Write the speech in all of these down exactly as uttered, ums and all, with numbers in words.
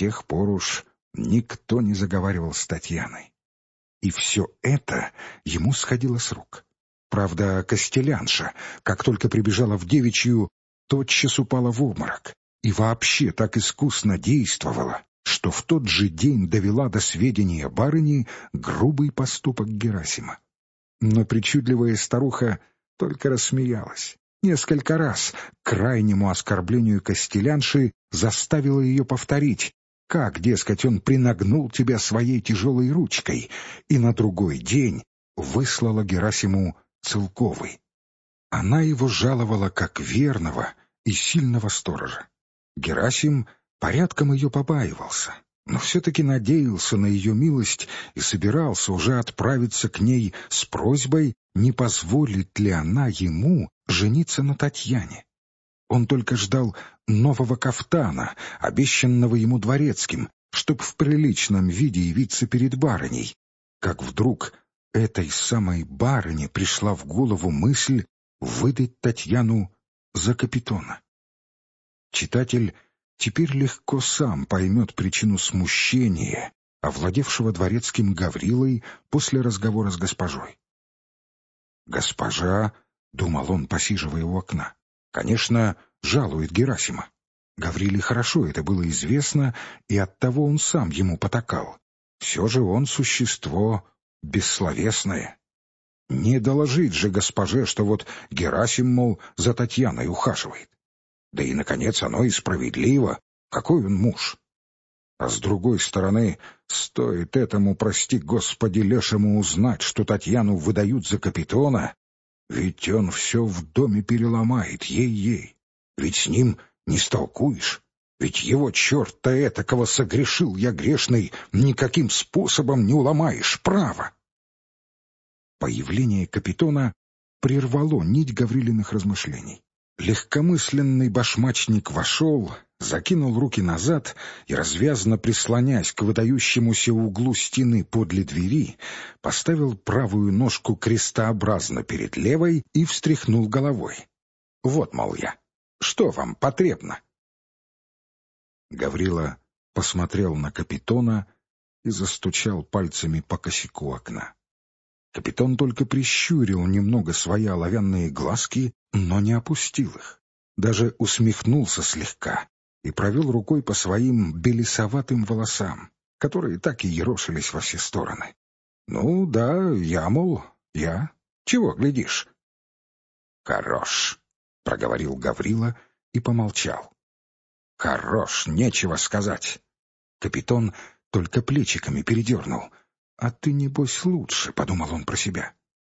тех пор уж никто не заговаривал с Татьяной. И все это ему сходило с рук. Правда, Костелянша, как только прибежала в девичью, тотчас упала в обморок и вообще так искусно действовала, что в тот же день довела до сведения барыни грубый поступок Герасима. Но причудливая старуха только рассмеялась. Несколько раз к крайнему оскорблению Костелянши заставила ее повторить, как, дескать, он принагнул тебя своей тяжелой ручкой, и на другой день выслала Герасиму Целковой. Она его жаловала как верного и сильного сторожа. Герасим порядком ее побаивался, но все-таки надеялся на ее милость и собирался уже отправиться к ней с просьбой, не позволит ли она ему жениться на Татьяне. Он только ждал нового кафтана, обещанного ему дворецким, чтоб в приличном виде явиться перед барыней, как вдруг этой самой барыне пришла в голову мысль выдать Татьяну за Капитона. Читатель теперь легко сам поймет причину смущения, овладевшего дворецким Гаврилой после разговора с госпожой. «Госпожа», — думал он, посиживая у окна, — «конечно, жалует Герасима. Гавриле хорошо это было известно, и оттого он сам ему потакал. Все же он существо бессловесное. Не доложить же госпоже, что вот Герасим, мол, за Татьяной ухаживает. Да и, наконец, оно и справедливо. Какой он муж? А с другой стороны, стоит этому, прости господи, лешему узнать, что Татьяну выдают за Капитона, ведь он все в доме переломает, ей-ей. Ведь с ним не столкуешь. Ведь его черта этакого согрешил я грешный, никаким способом не уломаешь, право. Появление Капитона прервало нить Гаврилиных размышлений. Легкомысленный башмачник вошел, закинул руки назад и, развязно прислонясь к выдающемуся углу стены подле двери, поставил правую ножку крестообразно перед левой и встряхнул головой. «Вот, мол, я. Что вам потребно?» Гаврила посмотрел на Капитона и застучал пальцами по косяку окна. Капитон только прищурил немного свои оловянные глазки, но не опустил их. Даже усмехнулся слегка и провел рукой по своим белесоватым волосам, которые так и ерошились во все стороны. «Ну да, я, мол, я. Чего глядишь?» «Хорош», — проговорил Гаврила и помолчал. «Хорош, нечего сказать». Капитон только плечиками передернул. «А ты, небось, лучше», — подумал он про себя.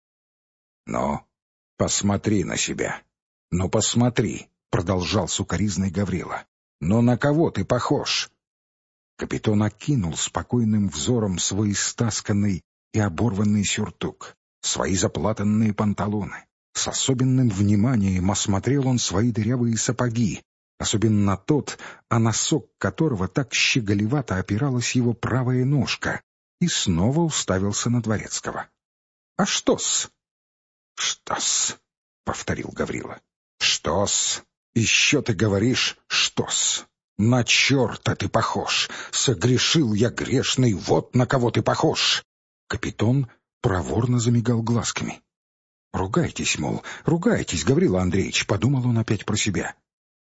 «Ну, посмотри на себя. Ну, посмотри», — продолжал сукоризный Гаврила. «Ну, на кого ты похож?» Капитон окинул спокойным взором свой истасканный и оборванный сюртук, свои заплатанные панталоны. С особенным вниманием осмотрел он свои дырявые сапоги, особенно тот, о носок которого так щеголевато опиралась его правая ножка, и снова уставился на Дворецкого. «А что-с?» «Что-с?» — повторил Гаврила. «Что-с? Еще ты говоришь «что-с»? На черта ты похож! Согрешил я грешный, вот на кого ты похож!» Капитон проворно замигал глазками. «Ругайтесь, мол, ругайтесь, Гаврила Андреевич», — подумал он опять про себя.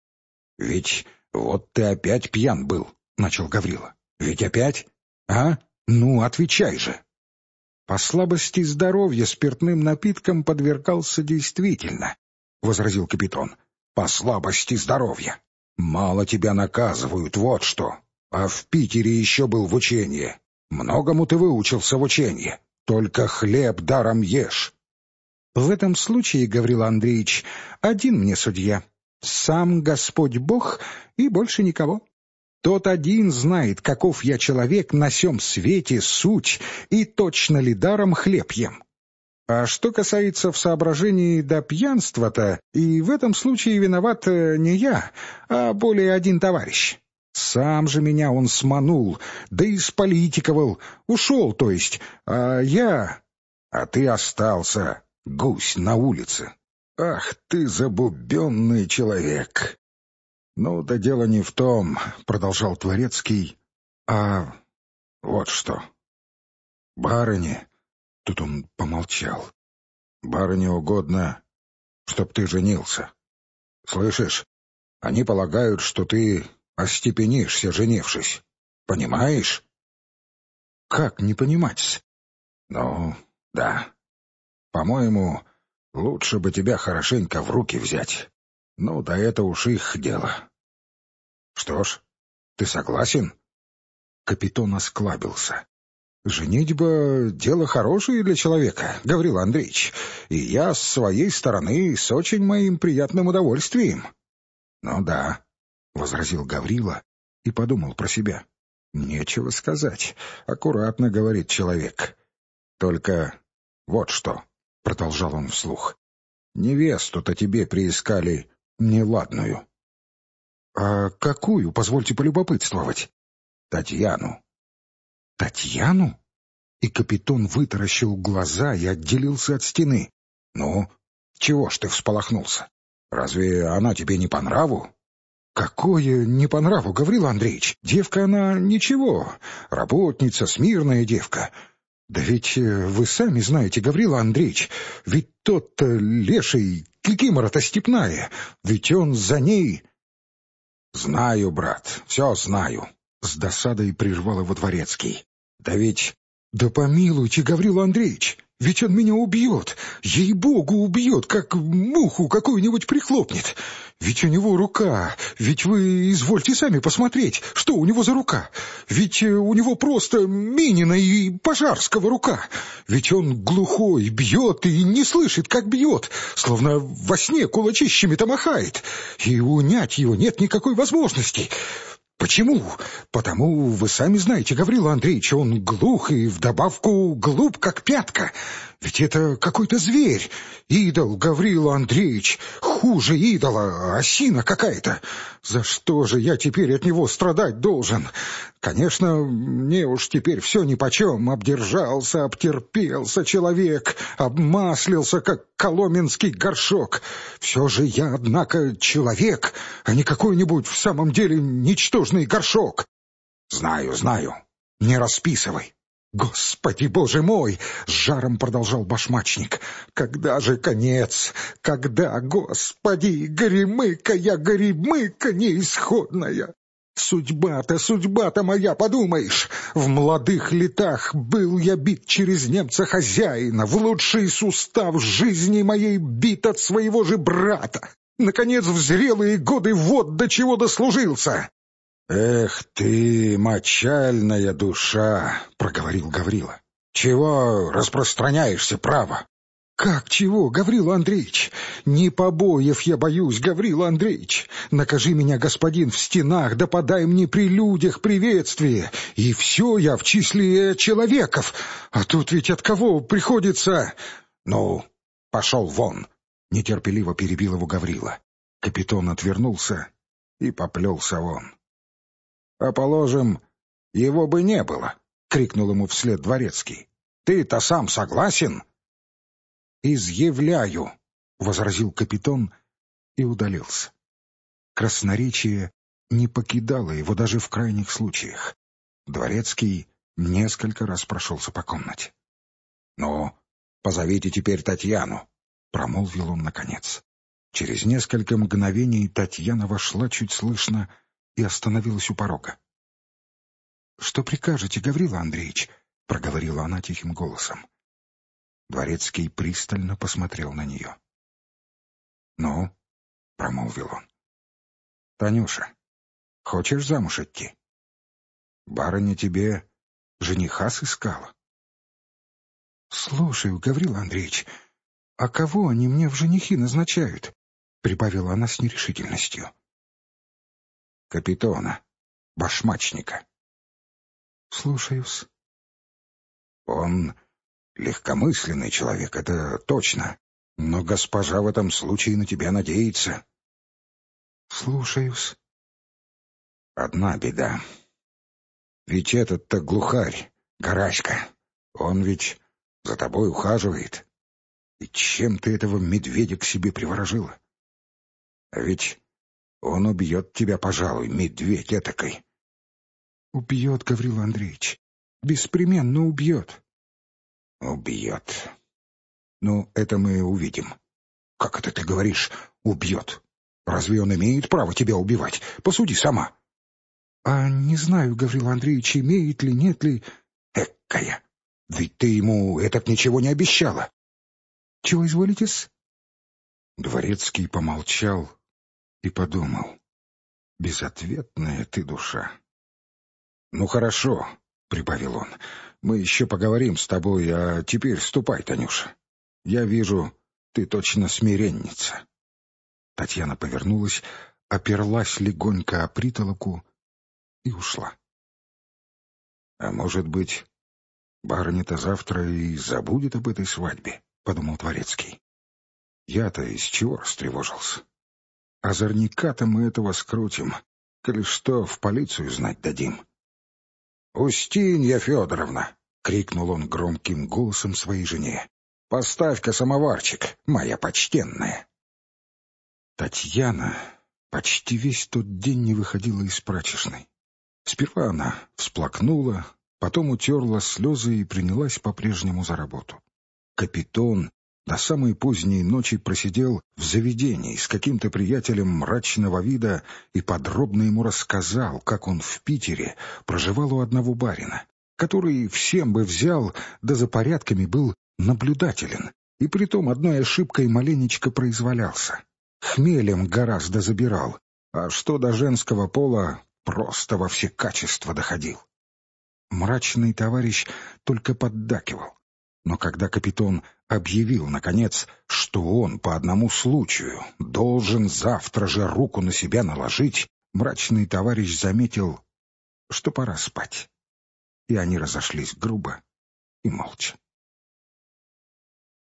«Ведь вот ты опять пьян был», — начал Гаврила. «Ведь опять? А? Ну, отвечай же». «По слабости здоровья спиртным напиткам подвергался действительно», — возразил Капитон. «По слабости здоровья. Мало тебя наказывают, вот что. А в Питере еще был в учении. Многому ты выучился в учении. Только хлеб даром ешь». «В этом случае, Гаврила Андреевич, один мне судья. Сам Господь Бог и больше никого. Тот один знает, каков я человек на сем свете, суть, и точно ли даром хлеб ем. А что касается в соображении до пьянства-то, и в этом случае виноват не я, а более один товарищ. Сам же меня он сманул, да и сполитиковал, ушел, то есть, а я... А ты остался, гусь на улице. Ах ты, забубенный человек!» «Ну да дело не в том», — продолжал Дворецкий, А вот что. Барыне, тут он помолчал, барыне угодно, чтоб ты женился. Слышишь, они полагают, что ты остепенишься, женившись. Понимаешь? Как не понимать? Ну, да. По-моему, лучше бы тебя хорошенько в руки взять. Ну, да это уж их дело. Что ж, ты согласен? Капитон осклабился. «Женитьба — дело хорошее для человека, Гаврил Андреевич, и я с своей стороны с очень моим приятным удовольствием». «Ну да», — возразил Гаврила и подумал про себя. «Нечего сказать, аккуратно говорит человек. Только вот что», — продолжал он вслух, — «невесту-то тебе приискали неладную». «А какую, позвольте полюбопытствовать?» «Татьяну». «Татьяну?» И капитон вытаращил глаза и отделился от стены. «Ну, чего ж ты всполохнулся? Разве она тебе не по нраву?» «Какое не по нраву, Гаврил Андреевич? Девка она ничего, работница, смирная девка. Да ведь вы сами знаете, Гаврил Андреевич, ведь тот-то леший, кикимора-то степная, ведь он за ней...» «Знаю, брат, все знаю», — с досадой прервал его Дворецкий. «Да ведь...» «Да помилуйте, Гаврил Андреевич, ведь он меня убьет, ей-богу убьет, как муху какую-нибудь прихлопнет. Ведь у него рука, ведь вы извольте сами посмотреть, что у него за рука. Ведь у него просто Минина и Пожарского рука. Ведь он глухой, бьет и не слышит, как бьет, словно во сне кулачищами-то махает, и унять его нет никакой возможности». «Почему? Потому, вы сами знаете, Гаврил Андреевич, он глух и вдобавку глуп, как пятка. Ведь это какой-то зверь. Идол, Гаврил Андреевич, хуже идола, осина какая-то. За что же я теперь от него страдать должен? Конечно, мне уж теперь все нипочем. Обдержался, обтерпелся человек, обмаслился, как коломенский горшок. Все же я, однако, человек, а не какой-нибудь в самом деле ничтожный горшок». «Знаю, знаю. Не расписывай». «Господи, боже мой!» — с жаром продолжал башмачник. «Когда же конец? Когда, Господи, горемыка я, горемыка неисходная! Судьба-то, судьба-то моя, подумаешь! В молодых летах был я бит через немца хозяина, в лучший сустав жизни моей бит от своего же брата. Наконец, в зрелые годы вот до чего дослужился!» «Эх ты, мочальная душа!» — проговорил Гаврила. «Чего распространяешься, право?» «Как чего, Гаврил Андреевич? Не побоев я боюсь, Гаврил Андреевич. Накажи меня, господин, в стенах, да подай мне при людях приветствие, и все я в числе человеков. А тут ведь от кого приходится...» «Ну, пошел вон!» — нетерпеливо перебил его Гаврила. Капитон отвернулся и поплелся вон. «А положим, его бы не было!» — крикнул ему вслед Дворецкий. «Ты-то сам согласен?» «Изъявляю!» — возразил капитан и удалился. Красноречие не покидало его даже в крайних случаях. Дворецкий несколько раз прошелся по комнате. «Ну, позовите теперь Татьяну!» — промолвил он наконец. Через несколько мгновений Татьяна вошла чуть слышно и остановилась у порога. «Что прикажете, Гаврил Андреевич?» — проговорила она тихим голосом. Дворецкий пристально посмотрел на нее. «Ну?» — промолвил он. «Танюша, хочешь замуж идти? Барыня тебе жениха сыскала». «Слушаю, Гаврил Андреевич, а кого они мне в женихи назначают?» — прибавила она с нерешительностью. «Капитона, башмачника». «Слушаюсь». «Он легкомысленный человек, это точно, но госпожа в этом случае на тебя надеется». «Слушаюсь». «Одна беда. Ведь этот-то глухарь, Гараська, он ведь за тобой ухаживает. И чем ты этого медведя к себе приворожила? А ведь он убьет тебя, пожалуй, медведь этакой». Убьет, Гаврил Андреевич. Беспременно убьет. Убьет. Ну, это мы увидим. Как это ты говоришь «убьет»? Разве он имеет право тебя убивать? Посуди сама. А не знаю, Гаврил Андреевич, имеет ли, нет ли... Экая! Ведь ты ему этот ничего не обещала. Чего изволитесь? Дворецкий помолчал и подумал. Безответная ты душа. Ну хорошо, прибавил он. Мы еще поговорим с тобой, а теперь ступай, Танюша. Я вижу, ты точно смиренница. Татьяна повернулась, оперлась легонько о притолоку и ушла. А может быть, барыня-то завтра и забудет об этой свадьбе, подумал Дворецкий. Я-то из чего растревожился? Озорняка-то мы этого скрутим, коли что, в полицию знать дадим. «Устинья Федоровна!» — крикнул он громким голосом своей жене. «Поставь-ка самоварчик, моя почтенная!» Татьяна почти весь тот день не выходила из прачечной. Сперва она всплакнула, потом утерла слезы и принялась по-прежнему за работу. Капитон до самой поздней ночи просидел в заведении с каким-то приятелем мрачного вида и подробно ему рассказал, как он в Питере проживал у одного барина, который всем бы взял, да за порядками был наблюдателен, и притом одной ошибкой маленечко произвалялся. Хмелем гораздо забирал, а что до женского пола, просто во все качества доходил. Мрачный товарищ только поддакивал. Но когда капитан объявил, наконец, что он по одному случаю должен завтра же руку на себя наложить, мрачный товарищ заметил, что пора спать. И они разошлись грубо и молча.